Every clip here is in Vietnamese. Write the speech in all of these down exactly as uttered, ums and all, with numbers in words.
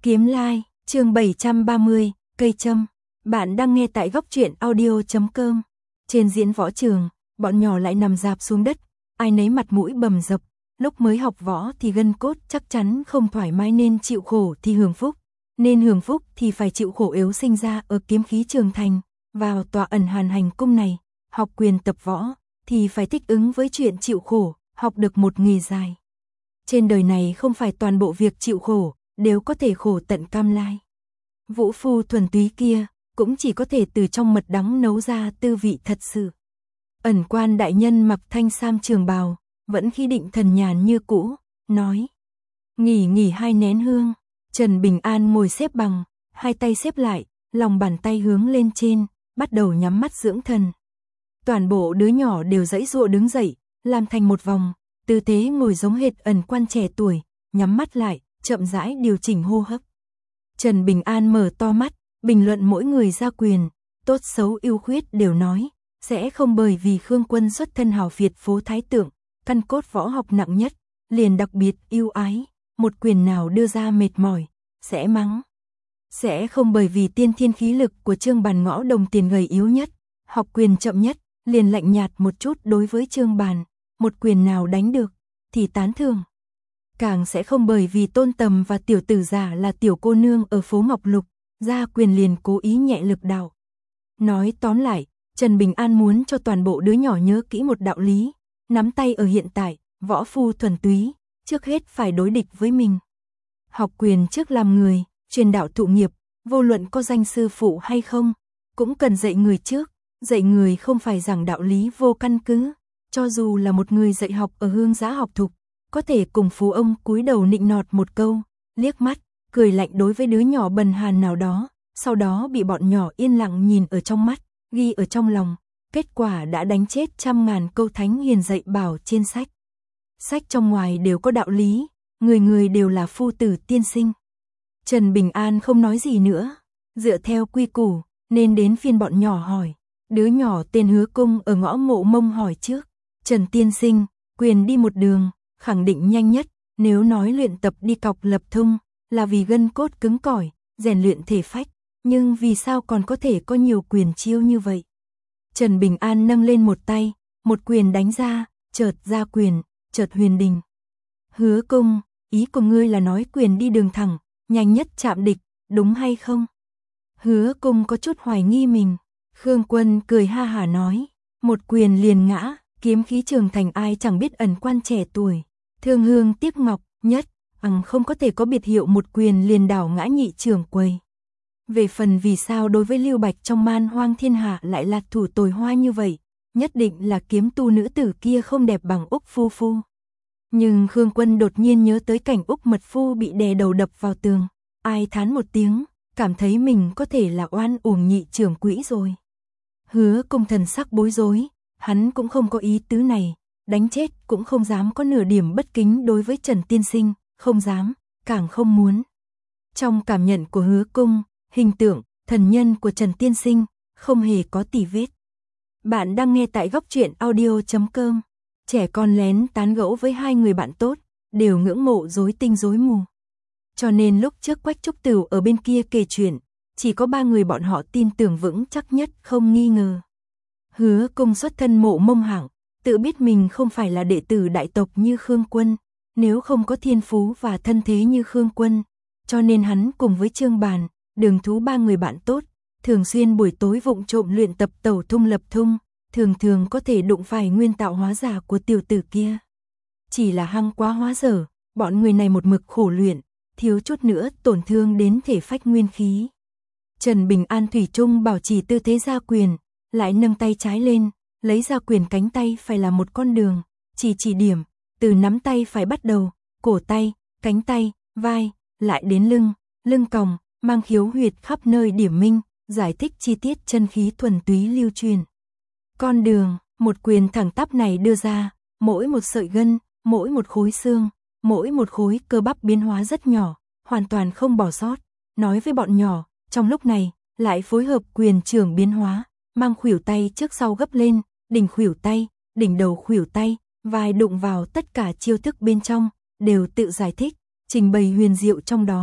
Kiếm Lai, chương bảy trăm ba mươi, cây châm. Bạn đang nghe tại góc truyện audio chấm com. Trên diễn võ trường, bọn nhỏ lại nằm rạp xuống đất, ai nấy mặt mũi bầm dập. Lúc mới học võ thì gân cốt chắc chắn không thoải mái nên chịu khổ thì hưởng phúc. Nên hưởng phúc thì phải chịu khổ yếu sinh ra ở kiếm khí trường thành. Vào tòa ẩn hàn hành cung này, học quyền tập võ thì phải thích ứng với chuyện chịu khổ, học được một nghề dài. Trên đời này không phải toàn bộ việc chịu khổ đều có thể khổ tận cam lai. Vũ phu thuần túy kia cũng chỉ có thể từ trong mật đắng nấu ra tư vị thật sự. Ẩn quan đại nhân mặc thanh sam trường bào, vẫn khí định thần nhàn như cũ, nói: nghỉ nghỉ hai nén hương. Trần Bình An ngồi xếp bằng, hai tay xếp lại, lòng bàn tay hướng lên trên, bắt đầu nhắm mắt dưỡng thần. Toàn bộ đứa nhỏ đều giãy giụa đứng dậy, làm thành một vòng, tư thế ngồi giống hệt ẩn quan trẻ tuổi, nhắm mắt lại, chậm rãi điều chỉnh hô hấp. Trần Bình An mở to mắt, bình luận mỗi người ra quyền, tốt xấu ưu khuyết đều nói, sẽ không bởi vì Khương Quân xuất thân hào Việt phố thái tượng, căn cốt võ học nặng nhất, liền đặc biệt yêu ái, một quyền nào đưa ra mệt mỏi, sẽ mắng. Sẽ không bởi vì tiên thiên khí lực của Trương Bàn ngõ đồng tiền gầy yếu nhất, học quyền chậm nhất, liền lạnh nhạt một chút đối với Trương Bàn, một quyền nào đánh được, thì tán thưởng. Càng sẽ không bởi vì Tôn Tầm và tiểu tử giả là tiểu cô nương ở phố Ngọc Lục, ra quyền liền cố ý nhẹ lực đạo. Nói tóm lại, Trần Bình An muốn cho toàn bộ đứa nhỏ nhớ kỹ một đạo lý, nắm tay ở hiện tại, võ phu thuần túy, trước hết phải đối địch với mình. Học quyền trước làm người, truyền đạo thụ nghiệp, vô luận có danh sư phụ hay không, cũng cần dạy người trước, dạy người không phải giảng đạo lý vô căn cứ, cho dù là một người dạy học ở Hương Giã học thục, có thể cùng phú ông cúi đầu nịnh nọt một câu, liếc mắt, cười lạnh đối với đứa nhỏ bần hàn nào đó, sau đó bị bọn nhỏ yên lặng nhìn ở trong mắt, ghi ở trong lòng, kết quả đã đánh chết trăm ngàn câu thánh hiền dạy bảo trên sách. Sách trong ngoài đều có đạo lý, người người đều là phu tử tiên sinh. Trần Bình An không nói gì nữa, dựa theo quy củ, nên đến phiên bọn nhỏ hỏi. Đứa nhỏ tên Hứa Cung ở ngõ Mộ Mông hỏi trước, Trần tiên sinh, quyền đi một đường, khẳng định nhanh nhất, nếu nói luyện tập đi cọc lập thung, là vì gân cốt cứng cỏi, rèn luyện thể phách, nhưng vì sao còn có thể có nhiều quyền chiêu như vậy? Trần Bình An nâng lên một tay, một quyền đánh ra, chợt ra quyền, chợt huyền đình. Hứa Cung, ý của ngươi là nói quyền đi đường thẳng, nhanh nhất chạm địch, đúng hay không? Hứa Cung có chút hoài nghi mình. Khương Quân cười ha hả nói, một quyền liền ngã, kiếm khí trường thành ai chẳng biết ẩn quan trẻ tuổi, thương hương tiếc ngọc, nhất, ằng không có thể có biệt hiệu một quyền liền đảo ngã nhị trưởng quầy. Về phần vì sao đối với Lưu Bạch trong Man Hoang Thiên Hạ lại là thủ tồi hoa như vậy, nhất định là kiếm tu nữ tử kia không đẹp bằng Úc Phu Phu. Nhưng Khương Quân đột nhiên nhớ tới cảnh Úc Mật Phu bị đè đầu đập vào tường, ai thán một tiếng, cảm thấy mình có thể là oan uổng nhị trưởng quỹ rồi. Hứa Cung thần sắc bối rối, hắn cũng không có ý tứ này, đánh chết cũng không dám có nửa điểm bất kính đối với Trần tiên sinh, không dám, càng không muốn. Trong cảm nhận của Hứa Cung, hình tượng, thần nhân của Trần tiên sinh, không hề có tì vết. Bạn đang nghe tại góc truyện audio chấm com. Trẻ con lén tán gẫu với hai người bạn tốt, đều ngưỡng mộ rối tinh rối mù. Cho nên lúc trước Quách Trúc Tửu ở bên kia kể chuyện, chỉ có ba người bọn họ tin tưởng vững chắc nhất không nghi ngờ. Hứa Cung xuất thân Mộ Mông hạng, tự biết mình không phải là đệ tử đại tộc như Khương Quân, nếu không có thiên phú và thân thế như Khương Quân, cho nên hắn cùng với Trương Bàn, Đường Thú ba người bạn tốt, thường xuyên buổi tối vụng trộm luyện tập tẩu thung lập thung, thường thường có thể đụng phải nguyên tạo hóa giả của tiểu tử kia. Chỉ là hăng quá hóa dở, bọn người này một mực khổ luyện, thiếu chút nữa tổn thương đến thể phách nguyên khí. Trần Bình An thủy chung bảo trì tư thế ra quyền, lại nâng tay trái lên, lấy ra quyền cánh tay phải là một con đường, chỉ chỉ điểm, từ nắm tay phải bắt đầu, cổ tay, cánh tay, vai, lại đến lưng, lưng còng, mang khiếu huyệt khắp nơi điểm minh, giải thích chi tiết chân khí thuần túy lưu truyền. Con đường, một quyền thẳng tắp này đưa ra, mỗi một sợi gân, mỗi một khối xương, mỗi một khối cơ bắp biến hóa rất nhỏ, hoàn toàn không bỏ sót. Nói với bọn nhỏ, trong lúc này, lại phối hợp quyền trưởng biến hóa, mang khuỷu tay trước sau gấp lên, đỉnh khuỷu tay, đỉnh đầu khuỷu tay, vai đụng vào tất cả chiêu thức bên trong, đều tự giải thích, trình bày huyền diệu trong đó,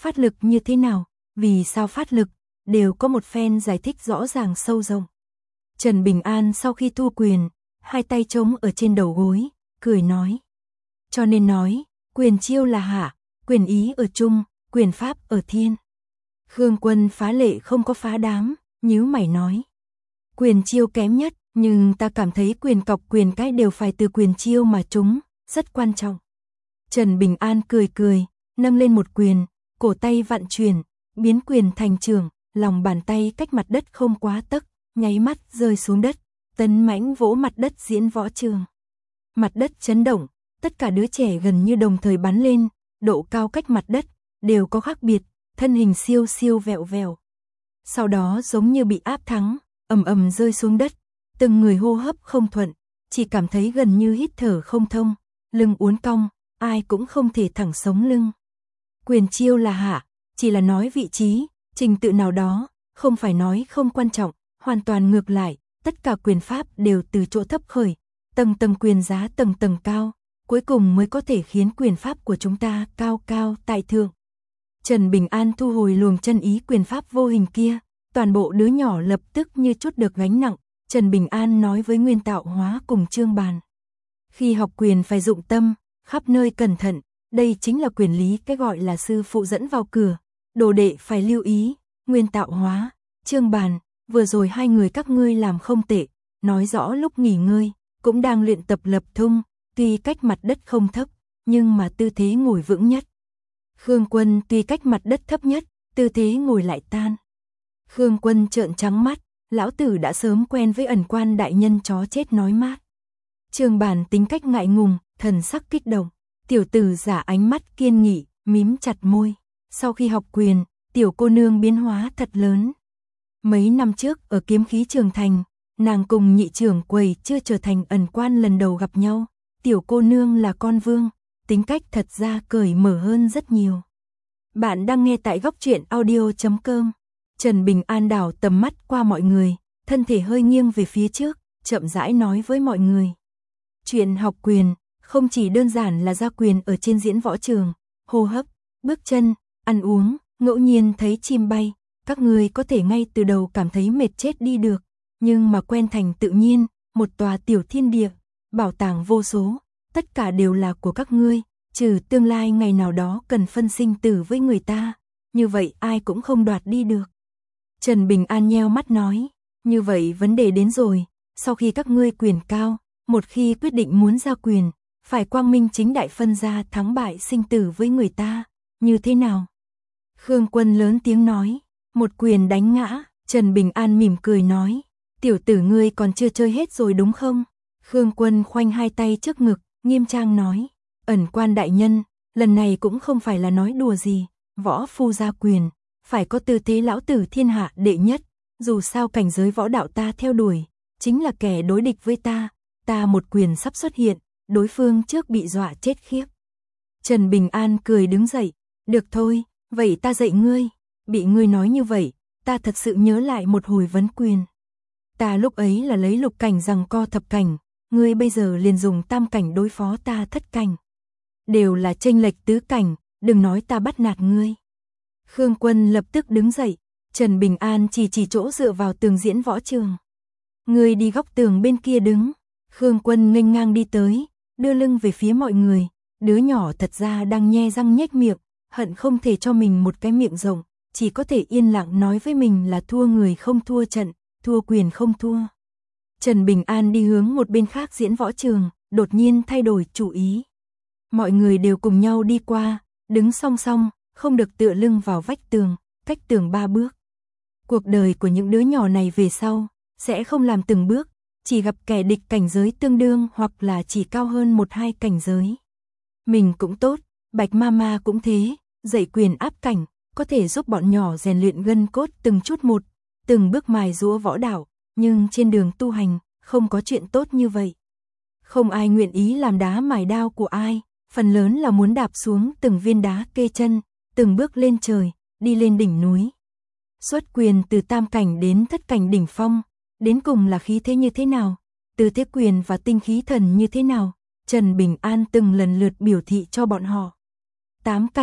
Phát lực như thế nào, vì sao phát lực, đều có một phen giải thích rõ ràng sâu rộng. Trần Bình An sau khi thu quyền, hai tay trống ở trên đầu gối, cười nói. Cho nên nói, quyền chiêu là hạ, quyền ý ở trung, quyền pháp ở thiên. Khương Quân phá lệ không có phá đám, nhíu mày nói. Quyền chiêu kém nhất, nhưng ta cảm thấy quyền cọc quyền cái đều phải từ quyền chiêu mà trúng, rất quan trọng. Trần Bình An cười cười, nâng lên một quyền, cổ tay vặn chuyển, biến quyền thành trường, lòng bàn tay cách mặt đất không quá tấc, nháy mắt rơi xuống đất, tấn mãnh vỗ mặt đất diễn võ trường. Mặt đất chấn động, tất cả đứa trẻ gần như đồng thời bắn lên, độ cao cách mặt đất, đều có khác biệt, thân hình siêu siêu vẹo vẹo. Sau đó giống như bị áp thắng, ầm ầm rơi xuống đất, từng người hô hấp không thuận, chỉ cảm thấy gần như hít thở không thông, lưng uốn cong, ai cũng không thể thẳng sống lưng. Quyền chiêu là hạ, chỉ là nói vị trí, trình tự nào đó, không phải nói không quan trọng, hoàn toàn ngược lại, tất cả quyền pháp đều từ chỗ thấp khởi, tầng tầng quyền giá tầng tầng cao, cuối cùng mới có thể khiến quyền pháp của chúng ta cao cao tại thượng. Trần Bình An thu hồi luồng chân ý quyền pháp vô hình kia, toàn bộ đứa nhỏ lập tức như chút được gánh nặng. Trần Bình An nói với Nguyên Tạo Hóa cùng Trương Bàn. Khi học quyền phải dụng tâm, khắp nơi cẩn thận, đây chính là quyền lý cái gọi là sư phụ dẫn vào cửa, đồ đệ phải lưu ý. Nguyên Tạo Hóa, Trương Bàn, vừa rồi hai người các ngươi làm không tệ, nói rõ lúc nghỉ ngơi, cũng đang luyện tập lập thung, tuy cách mặt đất không thấp, nhưng mà tư thế ngồi vững nhất. Khương Quân tuy cách mặt đất thấp nhất, tư thế ngồi lại tan. Khương Quân trợn trắng mắt, lão tử đã sớm quen với ẩn quan đại nhân chó chết nói mát. Trương Bàn tính cách ngại ngùng, thần sắc kích động, tiểu tử giả ánh mắt kiên nghị, mím chặt môi. Sau khi học quyền, tiểu cô nương biến hóa thật lớn. Mấy năm trước ở kiếm khí trường thành, nàng cùng nhị trưởng quầy chưa trở thành ẩn quan lần đầu gặp nhau, tiểu cô nương là con vương, tính cách thật ra cởi mở hơn rất nhiều. Bạn đang nghe tại góc truyện audio chấm com. Trần Bình An đảo tầm mắt qua mọi người, thân thể hơi nghiêng về phía trước, chậm rãi nói với mọi người. Chuyện học quyền, không chỉ đơn giản là ra quyền ở trên diễn võ trường, hô hấp, bước chân, ăn uống, ngẫu nhiên thấy chim bay, các người có thể ngay từ đầu cảm thấy mệt chết đi được, nhưng mà quen thành tự nhiên, một tòa tiểu thiên địa, bảo tàng vô số, tất cả đều là của các ngươi, trừ tương lai ngày nào đó cần phân sinh tử với người ta, như vậy ai cũng không đoạt đi được. Trần Bình An nheo mắt nói, như vậy vấn đề đến rồi, sau khi các ngươi quyền cao, một khi quyết định muốn ra quyền, phải quang minh chính đại phân ra thắng bại sinh tử với người ta, như thế nào? Khương Quân lớn tiếng nói, một quyền đánh ngã. Trần Bình An mỉm cười nói, tiểu tử ngươi còn chưa chơi hết rồi đúng không? Khương Quân khoanh hai tay trước ngực, nghiêm trang nói, ẩn quan đại nhân, lần này cũng không phải là nói đùa gì, võ phu ra quyền, phải có tư thế lão tử thiên hạ đệ nhất, dù sao cảnh giới võ đạo ta theo đuổi, chính là kẻ đối địch với ta, ta một quyền sắp xuất hiện, đối phương trước bị dọa chết khiếp. Trần Bình An cười đứng dậy, được thôi, vậy ta dạy ngươi, bị ngươi nói như vậy, ta thật sự nhớ lại một hồi vấn quyền. Ta lúc ấy là lấy lục cảnh giằng co thập cảnh, ngươi bây giờ liền dùng tam cảnh đối phó ta thất cảnh. Đều là chênh lệch tứ cảnh, đừng nói ta bắt nạt ngươi. Khương Quân lập tức đứng dậy, Trần Bình An chỉ chỉ chỗ dựa vào tường diễn võ trường. Ngươi đi góc tường bên kia đứng. Khương Quân nghênh ngang đi tới, đưa lưng về phía mọi người, đứa nhỏ thật ra đang nhe răng nhếch miệng, hận không thể cho mình một cái miệng rộng, chỉ có thể yên lặng nói với mình là thua người không thua trận, thua quyền không thua. Trần Bình An đi hướng một bên khác diễn võ trường, đột nhiên thay đổi chủ ý. Mọi người đều cùng nhau đi qua, đứng song song, không được tựa lưng vào vách tường, cách tường ba bước. Cuộc đời của những đứa nhỏ này về sau, sẽ không làm từng bước, chỉ gặp kẻ địch cảnh giới tương đương hoặc là chỉ cao hơn một hai cảnh giới. Mình cũng tốt, Bạch Mama cũng thế, dạy quyền áp cảnh, có thể giúp bọn nhỏ rèn luyện gân cốt từng chút một, từng bước mài giũa võ đạo, nhưng trên đường tu hành, không có chuyện tốt như vậy. Không ai nguyện ý làm đá mài đao của ai, phần lớn là muốn đạp xuống từng viên đá kê chân, từng bước lên trời, đi lên đỉnh núi. Xuất quyền từ tam cảnh đến thất cảnh đỉnh phong, đến cùng là khí thế như thế nào, từ thế quyền và tinh khí thần như thế nào, Trần Bình An từng lần lượt biểu thị cho bọn họ. Tám cảnh,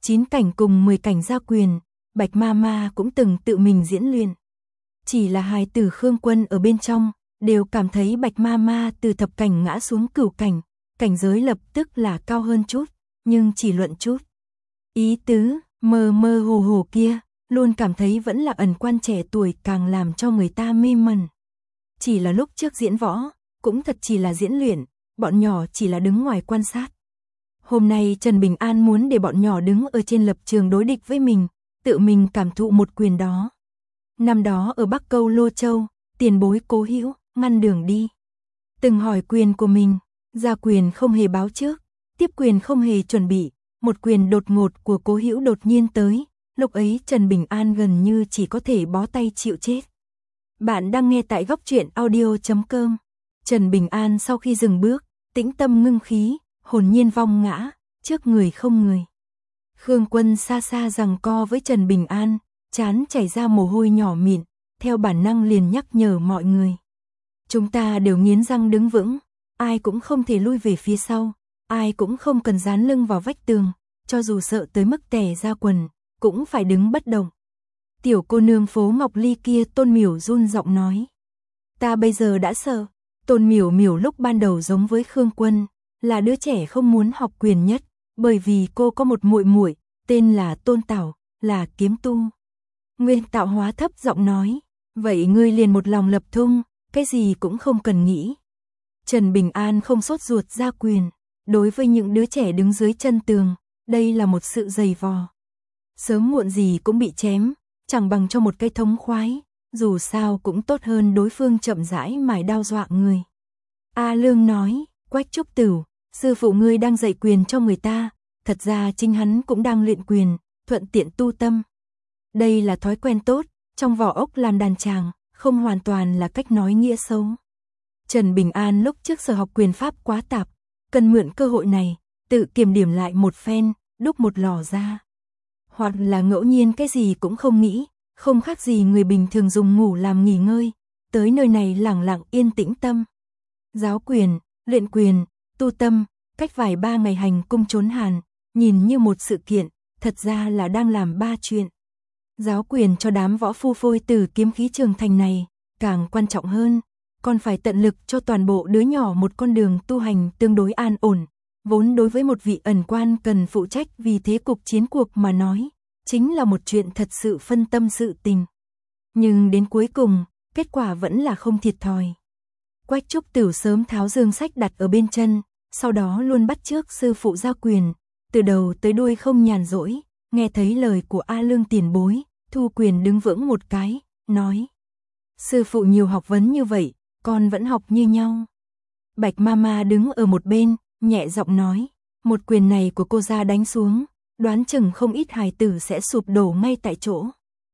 chín cảnh cùng mười cảnh gia quyền, Bạch Mama cũng từng tự mình diễn luyện. Chỉ là hài tử Khương Quân ở bên trong, đều cảm thấy Bạch Mama từ thập cảnh ngã xuống cửu cảnh, cảnh giới lập tức là cao hơn chút, nhưng chỉ luận chút. Ý tứ, mơ mơ hồ hồ kia, luôn cảm thấy vẫn là ẩn quan trẻ tuổi càng làm cho người ta mê mẩn. Chỉ là lúc trước diễn võ, cũng thật chỉ là diễn luyện, bọn nhỏ chỉ là đứng ngoài quan sát. Hôm nay Trần Bình An muốn để bọn nhỏ đứng ở trên lập trường đối địch với mình, tự mình cảm thụ một quyền đó. Năm đó ở Bắc Câu Lô Châu, tiền bối Cố Hữu ngăn đường đi. Từng hỏi quyền của mình, ra quyền không hề báo trước, tiếp quyền không hề chuẩn bị, một quyền đột ngột của Cố Hữu đột nhiên tới, lúc ấy Trần Bình An gần như chỉ có thể bó tay chịu chết. Bạn đang nghe tại góc truyện audio chấm com. Trần Bình An sau khi dừng bước, tĩnh tâm ngưng khí, hồn nhiên vong ngã, trước người không người. Khương Quân xa xa giằng co với Trần Bình An, trán chảy ra mồ hôi nhỏ mịn, theo bản năng liền nhắc nhở mọi người. Chúng ta đều nghiến răng đứng vững, ai cũng không thể lui về phía sau, ai cũng không cần dán lưng vào vách tường, cho dù sợ tới mức tè ra quần, cũng phải đứng bất động. Tiểu cô nương phố Ngọc Ly kia Tôn Miểu run giọng nói. Ta bây giờ đã sợ. Tôn Miểu Miểu lúc ban đầu giống với Khương Quân, là đứa trẻ không muốn học quyền nhất, bởi vì cô có một muội muội tên là Tôn Tảo, là kiếm tu. Nguyên Tạo Hóa thấp giọng nói, vậy ngươi liền một lòng lập thung, cái gì cũng không cần nghĩ. Trần Bình An không sốt ruột ra quyền, đối với những đứa trẻ đứng dưới chân tường, đây là một sự dày vò. Sớm muộn gì cũng bị chém, chẳng bằng cho một cái thống khoái, dù sao cũng tốt hơn đối phương chậm rãi mài đao dọa người. A Lương nói, Quách Trúc Tửu, sư phụ ngươi đang dạy quyền cho người ta, thật ra chính hắn cũng đang luyện quyền, thuận tiện tu tâm. Đây là thói quen tốt, trong vỏ ốc làm đàn tràng, không hoàn toàn là cách nói nghĩa xấu. Trần Bình An lúc trước sở học quyền pháp quá tạp, cần mượn cơ hội này, tự kiểm điểm lại một phen, đúc một lò ra. Hoặc là ngẫu nhiên cái gì cũng không nghĩ, không khác gì người bình thường dùng ngủ làm nghỉ ngơi, tới nơi này lẳng lặng yên tĩnh tâm. Giáo quyền, luyện quyền, tu tâm, cách vài ba ngày hành cung trốn hàn, nhìn như một sự kiện, thật ra là đang làm ba chuyện. Giáo quyền cho đám võ phu phôi từ kiếm khí trường thành này, càng quan trọng hơn, còn phải tận lực cho toàn bộ đứa nhỏ một con đường tu hành tương đối an ổn, vốn đối với một vị ẩn quan cần phụ trách vì thế cục chiến cuộc mà nói, chính là một chuyện thật sự phân tâm sự tình. Nhưng đến cuối cùng, kết quả vẫn là không thiệt thòi. Quách Trúc Tửu sớm tháo dương sách đặt ở bên chân, sau đó luôn bắt chước sư phụ ra quyền, từ đầu tới đuôi không nhàn rỗi, nghe thấy lời của A Lương tiền bối, thu quyền đứng vững một cái, nói. Sư phụ nhiều học vấn như vậy, con vẫn học như nhau. Bạch Mama đứng ở một bên, nhẹ giọng nói, một quyền này của cô ra đánh xuống, đoán chừng không ít hài tử sẽ sụp đổ ngay tại chỗ.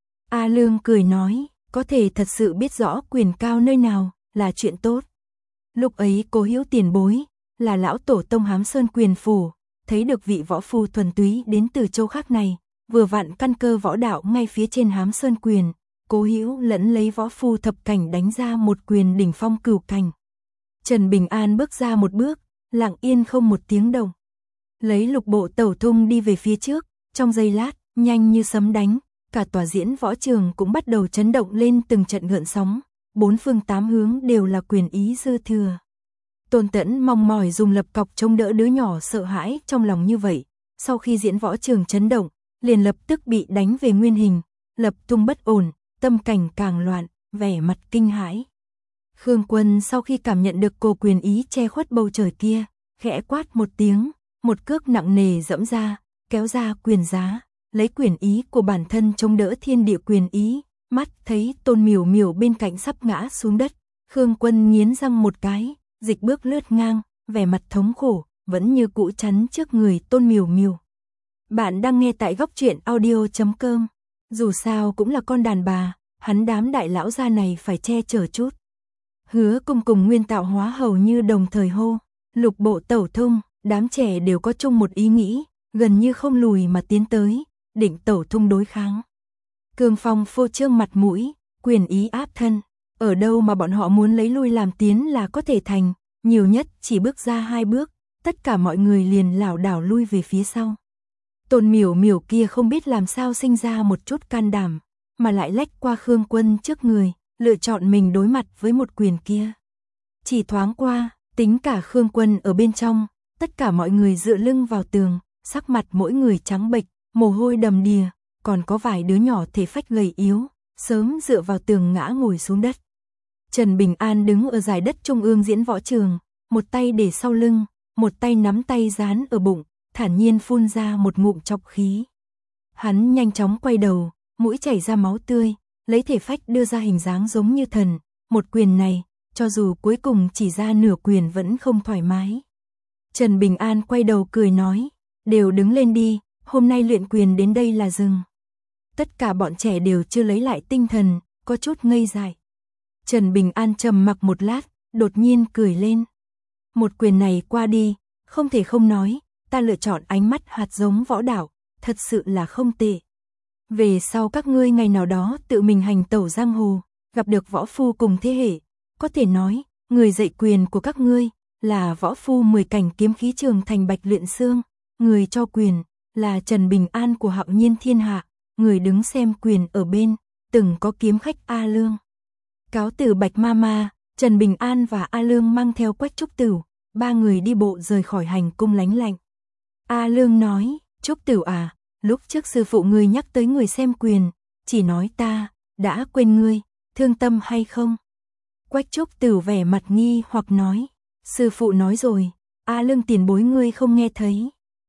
A Lương cười nói, có thể thật sự biết rõ quyền cao nơi nào, là chuyện tốt. Lúc ấy Cố Hữu tiền bối, là lão tổ tông Hám Sơn quyền phủ, thấy được vị võ phu thuần túy đến từ châu khác này, vừa vặn căn cơ võ đạo ngay phía trên Hám Sơn quyền, Cố Hữu lẫn lấy võ phu thập cảnh đánh ra một quyền đỉnh phong cửu cảnh. Trần Bình An bước ra một bước, lặng yên không một tiếng động. Lấy lục bộ tẩu thung đi về phía trước, trong giây lát, nhanh như sấm đánh, cả tòa diễn võ trường cũng bắt đầu chấn động lên từng trận gợn sóng, bốn phương tám hướng đều là quyền ý dư thừa. Tôn Tẫn mong mỏi dùng lập cọc chống đỡ đứa nhỏ sợ hãi trong lòng như vậy, sau khi diễn võ trường chấn động, liền lập tức bị đánh về nguyên hình, lập tung bất ổn, tâm cảnh càng loạn, vẻ mặt kinh hãi. Khương Quân sau khi cảm nhận được cô quyền ý che khuất bầu trời kia, khẽ quát một tiếng, một cước nặng nề dẫm ra, kéo ra quyền giá, lấy quyền ý của bản thân chống đỡ thiên địa quyền ý, mắt thấy Tôn Miểu Miểu bên cạnh sắp ngã xuống đất, Khương Quân nghiến răng một cái, dịch bước lướt ngang, vẻ mặt thống khổ, vẫn như cũ chắn trước người Tôn Miểu Miểu. Bạn đang nghe tại góc truyện audio chấm com. Dù sao cũng là con đàn bà, hắn đám đại lão gia này phải che chở chút. Hứa Cung cùng Nguyên Tạo Hóa hầu như đồng thời hô, lục bộ tẩu thung, đám trẻ đều có chung một ý nghĩ, gần như không lùi mà tiến tới, định tẩu thung đối kháng. Cương phong phô trương mặt mũi, quyền ý áp thân, ở đâu mà bọn họ muốn lấy lui làm tiến là có thể thành, nhiều nhất chỉ bước ra hai bước, tất cả mọi người liền lảo đảo lui về phía sau. Tôn Miểu Miểu kia không biết làm sao sinh ra một chút can đảm, mà lại lách qua Khương Quân trước người, lựa chọn mình đối mặt với một quyền kia. Chỉ thoáng qua, tính cả Khương Quân ở bên trong, tất cả mọi người dựa lưng vào tường, sắc mặt mỗi người trắng bệch, mồ hôi đầm đìa, còn có vài đứa nhỏ thể phách gầy yếu, sớm dựa vào tường ngã ngồi xuống đất. Trần Bình An đứng ở giải đất trung ương diễn võ trường, một tay để sau lưng, một tay nắm tay dán ở bụng, thản nhiên phun ra một ngụm trọc khí. Hắn nhanh chóng quay đầu, mũi chảy ra máu tươi, lấy thể phách đưa ra hình dáng giống như thần, một quyền này, cho dù cuối cùng chỉ ra nửa quyền vẫn không thoải mái. Trần Bình An quay đầu cười nói, đều đứng lên đi, hôm nay luyện quyền đến đây là dừng. Tất cả bọn trẻ đều chưa lấy lại tinh thần, có chút ngây dại. Trần Bình An trầm mặc một lát, đột nhiên cười lên. Một quyền này qua đi, không thể không nói, ta lựa chọn ánh mắt hạt giống võ đạo, thật sự là không tệ. Về sau các ngươi ngày nào đó tự mình hành tẩu giang hồ, gặp được võ phu cùng thế hệ, có thể nói, người dạy quyền của các ngươi là võ phu mười cảnh kiếm khí trường thành Bạch Luyện Xương, người cho quyền là Trần Bình An của Hạo Nhiên Thiên Hạ, người đứng xem quyền ở bên, từng có kiếm khách A Lương. Cáo từ Bạch Mama, Trần Bình An và A Lương mang theo Quách Trúc Tửu, ba người đi bộ rời khỏi hành cung lánh lạnh. A Lương nói, Trúc Tửu à, lúc trước sư phụ ngươi nhắc tới người xem quyền, chỉ nói ta, đã quên ngươi, thương tâm hay không? Quách Trúc Tửu vẻ mặt nghi hoặc nói, sư phụ nói rồi, A Lương tiền bối ngươi không nghe thấy.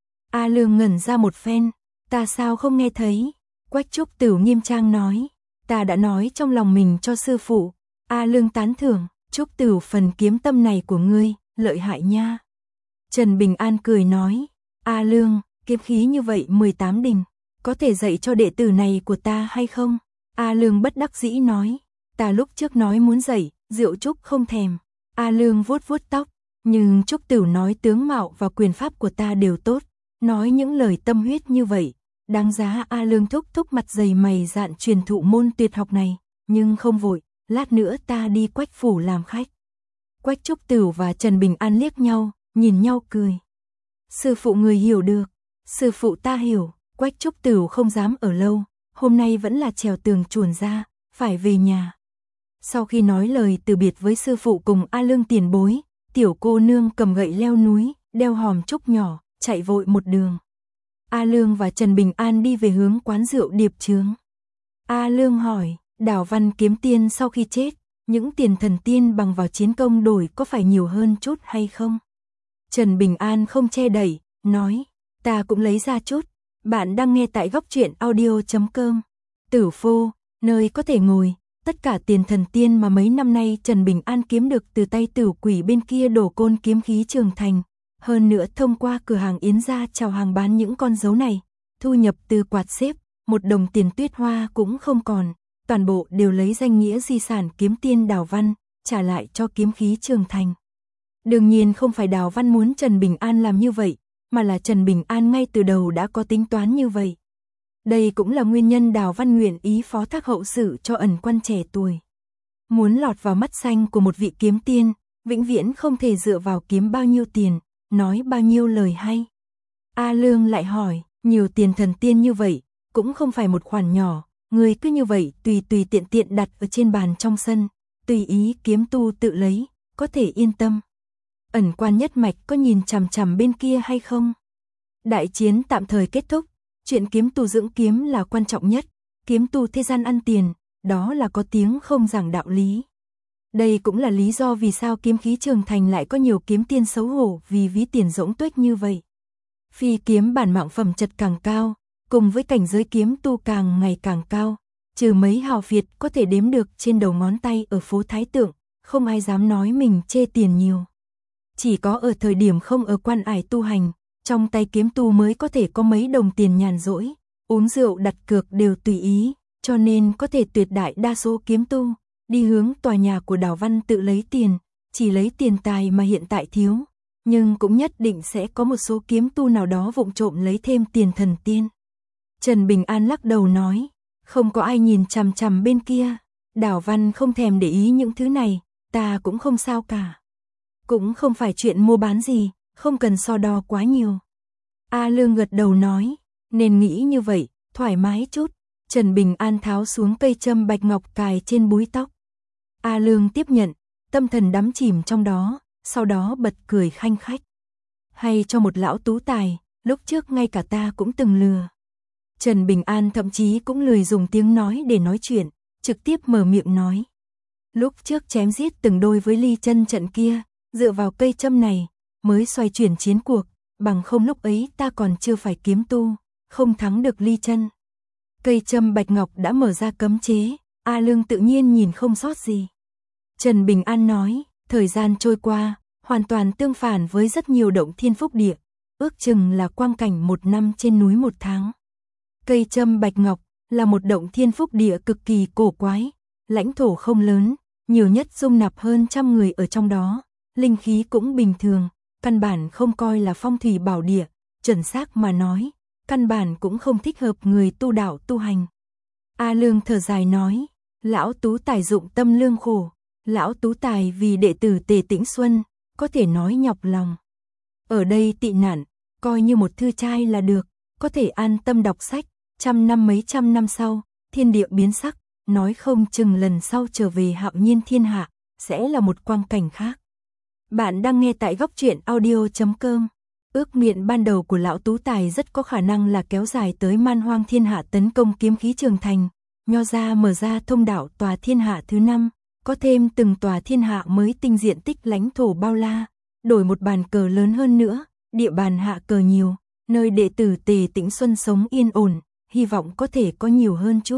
A Lương ngẩn ra một phen, ta sao không nghe thấy? Quách Trúc Tửu nghiêm trang nói, ta đã nói trong lòng mình cho sư phụ. A Lương tán thưởng, Trúc Tửu phần kiếm tâm này của ngươi, lợi hại nha. Trần Bình An cười nói, A Lương, kiếm khí như vậy mười tám đình, có thể dạy cho đệ tử này của ta hay không? A Lương bất đắc dĩ nói, ta lúc trước nói muốn dạy, Diệu Trúc không thèm. A Lương vuốt vuốt tóc, nhưng Trúc Tửu nói tướng mạo và quyền pháp của ta đều tốt, nói những lời tâm huyết như vậy, đáng giá. A Lương thúc thúc mặt dày mày dạn truyền thụ môn tuyệt học này, nhưng không vội, lát nữa ta đi Quách phủ làm khách. Quách Trúc Tửu và Trần Bình An liếc nhau, nhìn nhau cười. Sư phụ người hiểu được, sư phụ ta hiểu. Quách Trúc Tửu không dám ở lâu, hôm nay vẫn là trèo tường chuồn ra, phải về nhà. Sau khi nói lời từ biệt với sư phụ cùng A Lương tiền bối, tiểu cô nương cầm gậy leo núi, đeo hòm trúc nhỏ, chạy vội một đường. A Lương và Trần Bình An đi về hướng quán rượu Điệp Trướng. A Lương hỏi, Đào Văn kiếm tiên sau khi chết, những tiền thần tiên bằng vào chiến công đổi có phải nhiều hơn chút hay không? Trần Bình An không che đậy, nói, ta cũng lấy ra chút. Bạn đang nghe tại góc truyện audio chấm com. Tử Phô, nơi có thể ngồi, tất cả tiền thần tiên mà mấy năm nay Trần Bình An kiếm được từ tay Tử Quỷ bên kia đổ côn kiếm khí trường thành. Hơn nữa thông qua cửa hàng Yến gia chào hàng bán những con dấu này, thu nhập từ quạt xếp, một đồng tiền tuyết hoa cũng không còn, toàn bộ đều lấy danh nghĩa di sản kiếm tiên Đào Văn, trả lại cho kiếm khí trường thành. Đương nhiên không phải Đào Văn muốn Trần Bình An làm như vậy, mà là Trần Bình An ngay từ đầu đã có tính toán như vậy. Đây cũng là nguyên nhân Đào Văn nguyện ý phó thác hậu sự cho ẩn quan trẻ tuổi. Muốn lọt vào mắt xanh của một vị kiếm tiên, vĩnh viễn không thể dựa vào kiếm bao nhiêu tiền, nói bao nhiêu lời hay. A Lương lại hỏi, nhiều tiền thần tiên như vậy, cũng không phải một khoản nhỏ, người cứ như vậy tùy tùy tiện tiện đặt ở trên bàn trong sân, tùy ý kiếm tu tự lấy, có thể yên tâm. Ẩn quan nhất mạch có nhìn chằm chằm bên kia hay không? Đại chiến tạm thời kết thúc, chuyện kiếm tu dưỡng kiếm là quan trọng nhất, kiếm tu thế gian ăn tiền, đó là có tiếng không giảng đạo lý. Đây cũng là lý do vì sao kiếm khí trường thành lại có nhiều kiếm tiên xấu hổ vì ví tiền rỗng tuếch như vậy. Phi kiếm bản mạng phẩm chất càng cao, cùng với cảnh giới kiếm tu càng ngày càng cao, trừ mấy hào Việt có thể đếm được trên đầu ngón tay ở phố Thái Tượng, không ai dám nói mình chê tiền nhiều. Chỉ có ở thời điểm không ở quan ải tu hành, trong tay kiếm tu mới có thể có mấy đồng tiền nhàn rỗi, uống rượu đặt cược đều tùy ý, cho nên có thể tuyệt đại đa số kiếm tu đi hướng tòa nhà của Đào Văn tự lấy tiền, chỉ lấy tiền tài mà hiện tại thiếu, nhưng cũng nhất định sẽ có một số kiếm tu nào đó vụng trộm lấy thêm tiền thần tiên. Trần Bình An lắc đầu nói, không có ai nhìn chằm chằm bên kia, Đào Văn không thèm để ý những thứ này, ta cũng không sao cả. Cũng không phải chuyện mua bán gì, không cần so đo quá nhiều. A Lương gật đầu nói, Nên nghĩ như vậy, thoải mái chút. Trần Bình An tháo xuống cây châm bạch ngọc cài trên búi tóc. A Lương tiếp nhận, tâm thần đắm chìm trong đó, sau đó bật cười khanh khách. Hay cho một lão tú tài, lúc trước ngay cả ta cũng từng lừa. Trần Bình An thậm chí cũng lười dùng tiếng nói để nói chuyện, trực tiếp mở miệng nói. Lúc trước chém giết từng đôi với Ly Chân trận kia, dựa vào cây châm này, mới xoay chuyển chiến cuộc, bằng không lúc ấy ta còn chưa phải kiếm tu, không thắng được Ly Chân. Cây châm bạch ngọc đã mở ra cấm chế, A Lương tự nhiên nhìn không sót gì. Trần Bình An nói, thời gian trôi qua, hoàn toàn tương phản với rất nhiều động thiên phúc địa, ước chừng là quang cảnh một năm trên núi một tháng. Cây châm bạch ngọc là một động thiên phúc địa cực kỳ cổ quái, lãnh thổ không lớn, nhiều nhất dung nạp hơn trăm người ở trong đó, linh khí cũng bình thường, căn bản không coi là phong thủy bảo địa, chuẩn xác mà nói, căn bản cũng không thích hợp người tu đạo tu hành. A Lương thở dài nói, lão tú tài dụng tâm lương khổ, lão tú tài vì đệ tử Tề Tĩnh Xuân, có thể nói nhọc lòng. Ở đây tị nạn, coi như một thư trai là được, có thể an tâm đọc sách, trăm năm mấy trăm năm sau, thiên địa biến sắc, nói không chừng lần sau trở về hạo nhiên thiên hạ, sẽ là một quang cảnh khác. Bạn đang nghe tại góc truyện audio chấm com. Ước nguyện ban đầu của lão tú tài rất có khả năng là kéo dài tới man hoang thiên hạ tấn công kiếm khí trường thành, nho ra mở ra thông đạo tòa thiên hạ thứ năm, có thêm từng tòa thiên hạ mới tinh diện tích lãnh thổ bao la, đổi một bàn cờ lớn hơn nữa, địa bàn hạ cờ nhiều, nơi đệ tử Tề Tĩnh Xuân sống yên ổn, hy vọng có thể có nhiều hơn chút.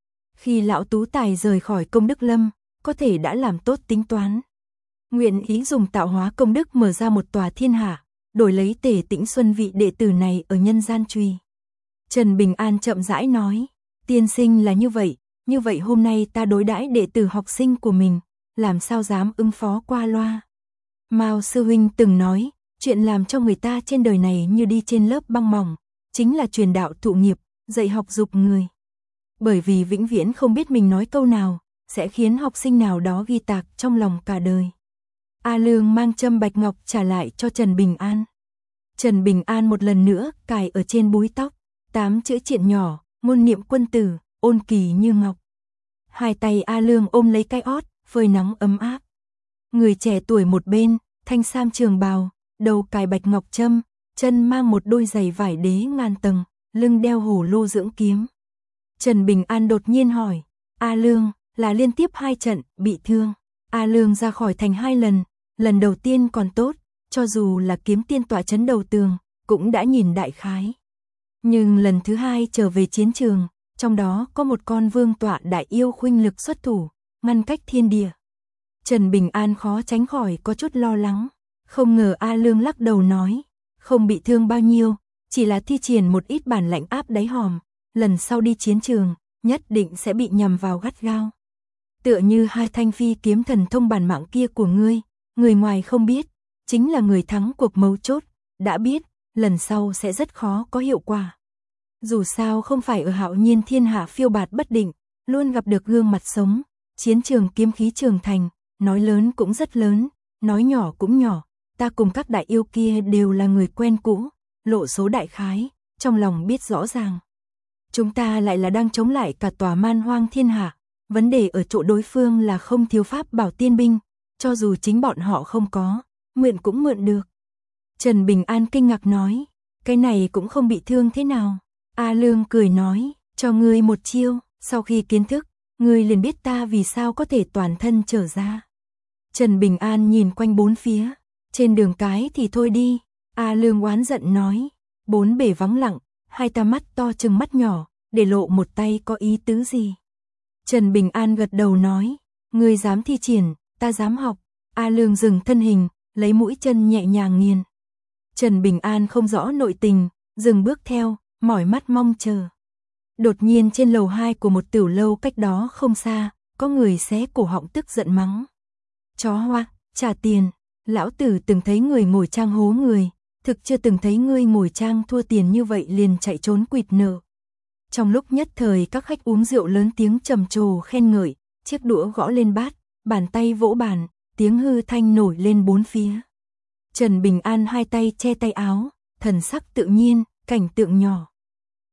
Khi lão tú tài rời khỏi công đức lâm, có thể đã làm tốt tính toán. Nguyện ý dùng tạo hóa công đức mở ra một tòa thiên hạ, đổi lấy Tề Tĩnh Xuân vị đệ tử này ở nhân gian truy. Trần Bình An chậm rãi nói, tiên sinh là như vậy, như vậy hôm nay ta đối đãi đệ tử học sinh của mình, làm sao dám ứng phó qua loa. Mao sư huynh từng nói, chuyện làm cho người ta trên đời này như đi trên lớp băng mỏng, chính là truyền đạo thụ nghiệp, dạy học dục người. Bởi vì vĩnh viễn không biết mình nói câu nào, sẽ khiến học sinh nào đó ghi tạc trong lòng cả đời. A Lương mang châm bạch ngọc trả lại cho Trần Bình An. Trần Bình An một lần nữa cài ở trên búi tóc, tám chữ triện nhỏ, ngôn niệm quân tử, ôn kỳ như ngọc. Hai tay A Lương ôm lấy cái ót, phơi nắng ấm áp. Người trẻ tuổi một bên, thanh sam trường bào, đầu cài bạch ngọc châm, chân mang một đôi giày vải đế ngàn tầng, lưng đeo hổ lô dưỡng kiếm. Trần Bình An đột nhiên hỏi, A Lương, là liên tiếp hai trận, bị thương. A Lương ra khỏi thành hai lần, lần đầu tiên còn tốt, cho dù là kiếm tiên tọa chấn đầu tường, cũng đã nhìn đại khái. Nhưng lần thứ hai trở về chiến trường, trong đó có một con vương tọa đại yêu khuynh lực xuất thủ, ngăn cách thiên địa. Trần Bình An khó tránh khỏi có chút lo lắng, không ngờ A Lương lắc đầu nói, không bị thương bao nhiêu, chỉ là thi triển một ít bản lãnh áp đáy hòm, lần sau đi chiến trường, nhất định sẽ bị nhằm vào gắt gao. Tựa như hai thanh phi kiếm thần thông bản mạng kia của ngươi, người ngoài không biết, chính là người thắng cuộc mấu chốt, đã biết, lần sau sẽ rất khó có hiệu quả. Dù sao không phải ở hạo nhiên thiên hạ phiêu bạt bất định, luôn gặp được gương mặt sống, chiến trường kiếm khí trường thành, nói lớn cũng rất lớn, nói nhỏ cũng nhỏ, ta cùng các đại yêu kia đều là người quen cũ, lộ số đại khái, trong lòng biết rõ ràng. Chúng ta lại là đang chống lại cả tòa man hoang thiên hạ, vấn đề ở chỗ đối phương là không thiếu pháp bảo tiên binh, cho dù chính bọn họ không có, mượn cũng mượn được. Trần Bình An kinh ngạc nói, cái này cũng không bị thương thế nào. A Lương cười nói, cho ngươi một chiêu, sau khi kiến thức, ngươi liền biết ta vì sao có thể toàn thân trở ra. Trần Bình An nhìn quanh bốn phía, trên đường cái thì thôi đi. A Lương oán giận nói, bốn bề vắng lặng, hai ta mắt to chừng mắt nhỏ, để lộ một tay có ý tứ gì. Trần Bình An gật đầu nói, ngươi dám thi triển, ta dám học. A Lương dừng thân hình, lấy mũi chân nhẹ nhàng nghiền. Trần Bình An không rõ nội tình, dừng bước theo, mỏi mắt mong chờ. Đột nhiên trên lầu hai của một tiểu lâu cách đó không xa, có người xé cổ họng tức giận mắng. Chó hoa, trả tiền, lão tử từng thấy người ngồi trang hố người, thực chưa từng thấy ngươi ngồi trang thua tiền như vậy liền chạy trốn quỵt nợ. Trong lúc nhất thời các khách uống rượu lớn tiếng trầm trồ khen ngợi, chiếc đũa gõ lên bát, bàn tay vỗ bàn, tiếng hư thanh nổi lên bốn phía. Trần Bình An hai tay che tay áo, thần sắc tự nhiên, cảnh tượng nhỏ.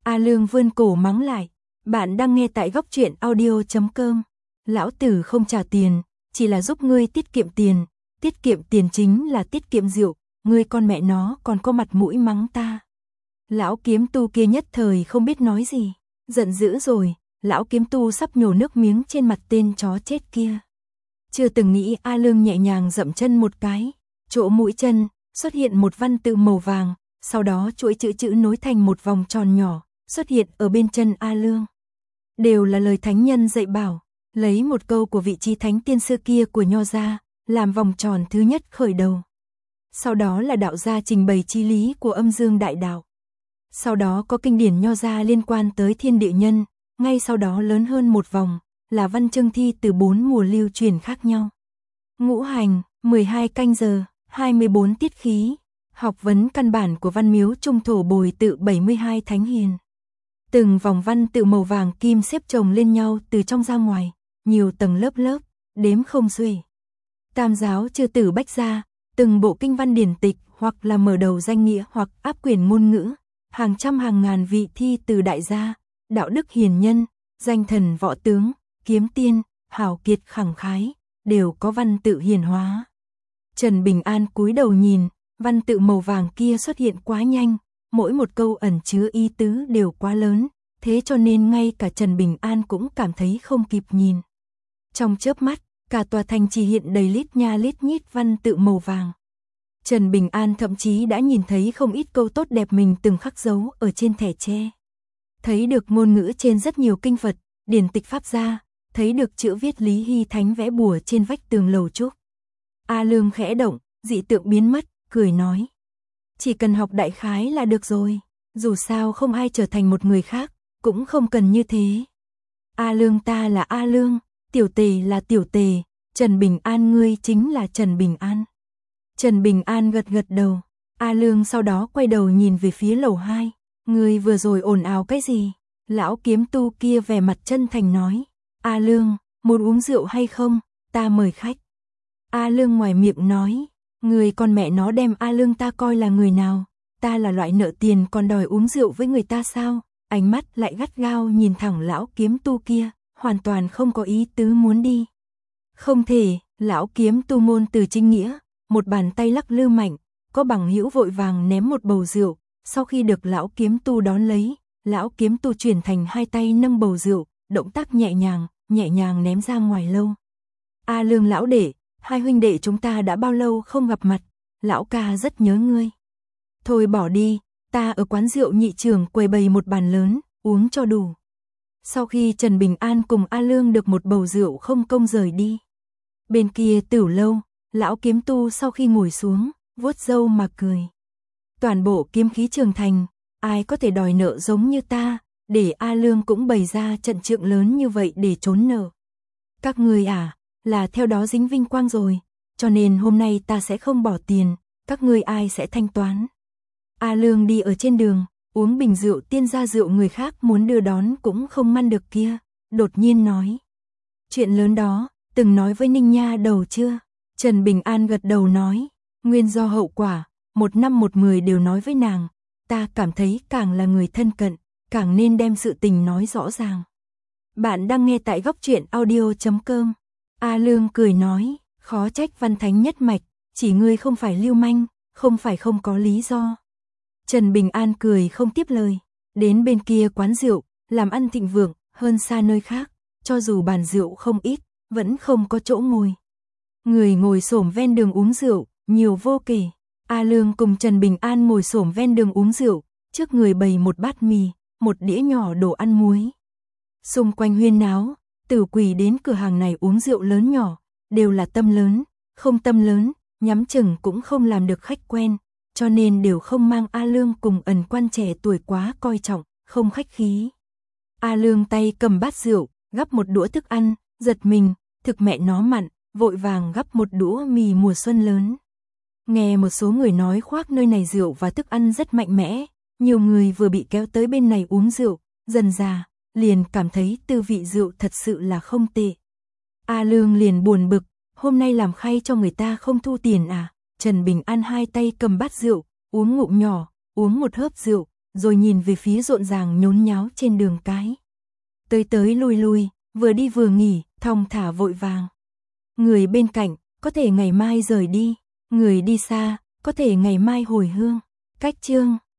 A Lương vươn cổ mắng lại. Bạn đang nghe tại góc truyện audio chấm com. Lão tử không trả tiền, chỉ là giúp ngươi tiết kiệm tiền. Tiết kiệm tiền chính là tiết kiệm rượu, ngươi con mẹ nó còn có mặt mũi mắng ta. Lão kiếm tu kia nhất thời không biết nói gì, giận dữ rồi, lão kiếm tu sắp nhổ nước miếng trên mặt tên chó chết kia. Chưa từng nghĩ A Lương nhẹ nhàng dậm chân một cái, chỗ mũi chân xuất hiện một văn tự màu vàng, sau đó chuỗi chữ chữ nối thành một vòng tròn nhỏ, xuất hiện ở bên chân A Lương. Đều là lời thánh nhân dạy bảo, lấy một câu của vị trí thánh tiên xưa kia của Nho gia, làm vòng tròn thứ nhất khởi đầu. Sau đó là đạo gia trình bày chi lý của âm dương đại đạo. Sau đó có kinh điển Nho gia liên quan tới thiên địa nhân, ngay sau đó lớn hơn một vòng, là văn chương thi từ bốn mùa lưu truyền khác nhau. Ngũ hành, mười hai canh giờ, hai mươi bốn tiết khí, học vấn căn bản của văn miếu trung thổ bồi tự bảy mươi hai thánh hiền. Từng vòng văn tự màu vàng kim xếp chồng lên nhau từ trong ra ngoài, nhiều tầng lớp lớp, đếm không xuể. Tam giáo chư tử bách gia, từng bộ kinh văn điển tịch hoặc là mở đầu danh nghĩa hoặc áp quyển ngôn ngữ, hàng trăm hàng ngàn vị thi từ đại gia, đạo đức hiền nhân, danh thần võ tướng, kiếm tiên, hào kiệt khẳng khái, đều có văn tự hiển hóa. Trần Bình An cúi đầu nhìn, văn tự màu vàng kia xuất hiện quá nhanh, mỗi một câu ẩn chứa ý tứ đều quá lớn, thế cho nên ngay cả Trần Bình An cũng cảm thấy không kịp nhìn. Trong chớp mắt, cả tòa thành chỉ hiện đầy lít nha lít nhít văn tự màu vàng. Trần Bình An thậm chí đã nhìn thấy không ít câu tốt đẹp mình từng khắc dấu ở trên thẻ tre. Thấy được ngôn ngữ trên rất nhiều kinh Phật, điển tịch pháp gia, thấy được chữ viết Lý Hy Thánh vẽ bùa trên vách tường lầu trúc. A Lương khẽ động, dị tượng biến mất, cười nói. Chỉ cần học đại khái là được rồi, dù sao không ai trở thành một người khác, cũng không cần như thế. A Lương ta là A Lương, tiểu tề là tiểu tề, Trần Bình An ngươi chính là Trần Bình An. Trần Bình An gật gật đầu, A Lương sau đó quay đầu nhìn về phía lầu hai, ngươi vừa rồi ồn ào cái gì? Lão kiếm tu kia vẻ mặt chân thành nói, A Lương, muốn uống rượu hay không, ta mời khách. A Lương ngoài miệng nói, người con mẹ nó đem A Lương ta coi là người nào, ta là loại nợ tiền còn đòi uống rượu với người ta sao? Ánh mắt lại gắt gao nhìn thẳng lão kiếm tu kia, hoàn toàn không có ý tứ muốn đi. Không thể, lão kiếm tu ngôn từ chính nghĩa, một bàn tay lắc lư mạnh, có bằng hữu vội vàng ném một bầu rượu, sau khi được lão kiếm tu đón lấy, lão kiếm tu chuyển thành hai tay nâng bầu rượu, động tác nhẹ nhàng, nhẹ nhàng ném ra ngoài lâu. A Lương lão đệ, hai huynh đệ chúng ta đã bao lâu không gặp mặt, lão ca rất nhớ ngươi. Thôi bỏ đi, ta ở quán rượu nhị trường quầy bày một bàn lớn, uống cho đủ. Sau khi Trần Bình An cùng A Lương được một bầu rượu không công rời đi. Bên kia Tửu lâu, lão kiếm tu sau khi ngồi xuống, vuốt râu mà cười. Toàn bộ kiếm khí trường thành, ai có thể đòi nợ giống như ta, để A Lương cũng bày ra trận trượng lớn như vậy để trốn nợ. Các người à, là theo đó dính vinh quang rồi, cho nên hôm nay ta sẽ không bỏ tiền, các ngươi ai sẽ thanh toán. A Lương đi ở trên đường, uống bình rượu tiên gia rượu người khác muốn đưa đón cũng không ngăn được kia, đột nhiên nói. Chuyện lớn đó, từng nói với Ninh Nha đầu chưa? Trần Bình An gật đầu nói, nguyên do hậu quả, một năm một mười đều nói với nàng, ta cảm thấy càng là người thân cận, càng nên đem sự tình nói rõ ràng. Bạn đang nghe tại góc truyện audio chấm com. A Lương cười nói, khó trách văn thánh nhất mạch, chỉ ngươi không phải lưu manh, không phải không có lý do. Trần Bình An cười không tiếp lời, đến bên kia quán rượu, làm ăn thịnh vượng, hơn xa nơi khác, cho dù bàn rượu không ít, vẫn không có chỗ ngồi. Người ngồi xổm ven đường uống rượu, nhiều vô kể. A Lương cùng Trần Bình An ngồi xổm ven đường uống rượu, trước người bày một bát mì, một đĩa nhỏ đồ ăn muối. Xung quanh huyên náo, Tử Quỷ đến cửa hàng này uống rượu lớn nhỏ, đều là tâm lớn, không tâm lớn, nhắm chừng cũng không làm được khách quen, cho nên đều không mang A Lương cùng ẩn quan trẻ tuổi quá coi trọng, không khách khí. A Lương tay cầm bát rượu, gắp một đũa thức ăn, giật mình, thực mẹ nó mặn, vội vàng gắp một đũa mì mùa xuân lớn. Nghe một số người nói khoác nơi này rượu và thức ăn rất mạnh mẽ, nhiều người vừa bị kéo tới bên này uống rượu, dần dà, liền cảm thấy tư vị rượu thật sự là không tệ. A Lương liền buồn bực, hôm nay làm khay cho người ta không thu tiền à? Trần Bình An hai tay cầm bát rượu, uống ngụm nhỏ, uống một hớp rượu, rồi nhìn về phía rộn ràng nhốn nháo trên đường cái. Tới tới lui lui, vừa đi vừa nghỉ, thong thả vội vàng. Người bên cạnh, có thể ngày mai rời đi, người đi xa, có thể ngày mai hồi hương. Cách chương